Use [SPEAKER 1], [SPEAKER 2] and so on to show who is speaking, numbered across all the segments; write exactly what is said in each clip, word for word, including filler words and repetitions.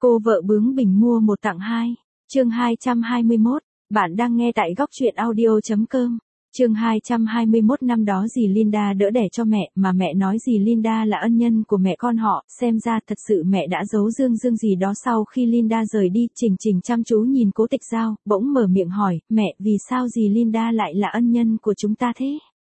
[SPEAKER 1] Cô vợ bướng bỉnh mua một tặng hai. Chương hai trăm hai mươi mốt, bạn đang nghe tại góc truyện audio chấm com. Chương hai trăm hai mươi mốt năm đó dì Linda đỡ đẻ cho mẹ, mà mẹ nói dì Linda là ân nhân của mẹ con họ, xem ra thật sự mẹ đã giấu Dương Dương gì đó. Sau khi Linda rời đi, Trình Trình chăm chú nhìn Cố Tịch Giao, bỗng mở miệng hỏi, mẹ, vì sao dì Linda lại là ân nhân của chúng ta thế?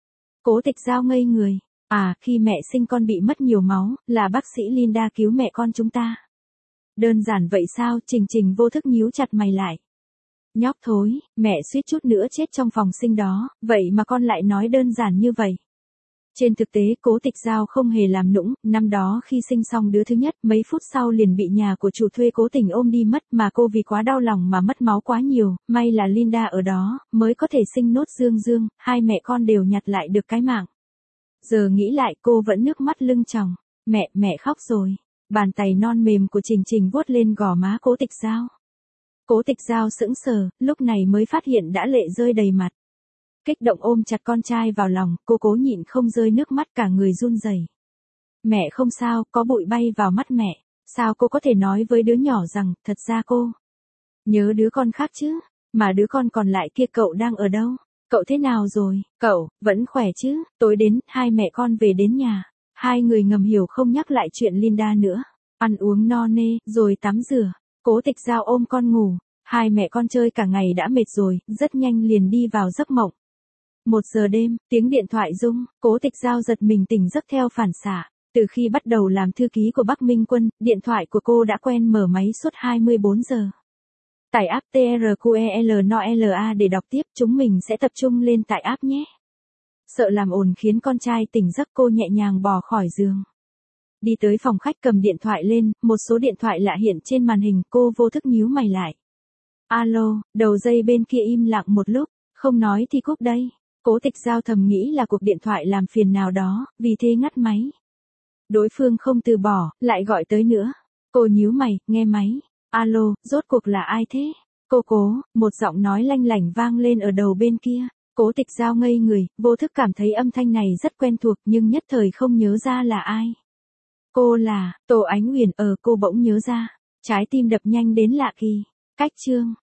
[SPEAKER 1] Cố Tịch Giao ngây người, à, khi mẹ sinh con bị mất nhiều máu, là bác sĩ Linda cứu mẹ con chúng ta. Đơn giản vậy sao? Trình Trình vô thức nhíu chặt mày lại. Nhóc thối, mẹ suýt chút nữa chết trong phòng sinh đó, vậy mà con lại nói đơn giản như vậy. Trên thực tế, Cố Tịch Giao không hề làm nũng, năm đó khi sinh xong đứa thứ nhất, mấy phút sau liền bị nhà của chủ thuê cố tình ôm đi mất, mà cô vì quá đau lòng mà mất máu quá nhiều, may là Linda ở đó, mới có thể sinh nốt Dương Dương, hai mẹ con đều nhặt lại được cái mạng. Giờ nghĩ lại cô vẫn nước mắt lưng tròng, mẹ, mẹ khóc rồi. Bàn tay non mềm của Trình Trình vuốt lên gò má Cố Tịch Giao. Cố Tịch Giao sững sờ, lúc này mới phát hiện đã lệ rơi đầy mặt. Kích động ôm chặt con trai vào lòng, cô cố nhịn không rơi nước mắt, cả người run rẩy. Mẹ không sao, có bụi bay vào mắt mẹ. Sao cô có thể nói với đứa nhỏ rằng, thật ra cô nhớ đứa con khác chứ, mà đứa con còn lại kia cậu đang ở đâu? Cậu thế nào rồi? Cậu, vẫn khỏe chứ? Tối đến, hai mẹ con về đến nhà. Hai người ngầm hiểu không nhắc lại chuyện Linda nữa. Ăn uống no nê, rồi tắm rửa. Cố Tịch Giao ôm con ngủ. Hai mẹ con chơi cả ngày đã mệt rồi, rất nhanh liền đi vào giấc mộng. Một giờ đêm, tiếng điện thoại rung, Cố Tịch Giao giật mình tỉnh giấc theo phản xạ. Từ khi bắt đầu làm thư ký của Bắc Minh Quân, điện thoại của cô đã quen mở máy suốt hai mươi bốn giờ. Tải app tê rờ quy e lờ en o lờ a để đọc tiếp, chúng mình sẽ tập trung lên tải app nhé. Sợ làm ồn khiến con trai tỉnh giấc, cô nhẹ nhàng bò khỏi giường. Đi tới phòng khách cầm điện thoại lên, một số điện thoại lạ hiện trên màn hình, cô vô thức nhíu mày lại. Alo, đầu dây bên kia im lặng một lúc, không nói thì cúp đây. Cố Tịch Giao thầm nghĩ là cuộc điện thoại làm phiền nào đó, vì thế ngắt máy. Đối phương không từ bỏ, lại gọi tới nữa. Cô nhíu mày, nghe máy. Alo, rốt cuộc là ai thế? Cô Cố, một giọng nói lanh lảnh vang lên ở đầu bên kia. Cố Tịch Giao ngây người, vô thức cảm thấy âm thanh này rất quen thuộc nhưng nhất thời không nhớ ra là ai. Cô là, Tô Ánh Uyển. Ờ cô bỗng nhớ ra. Trái tim đập nhanh đến lạ kỳ. Cách chương.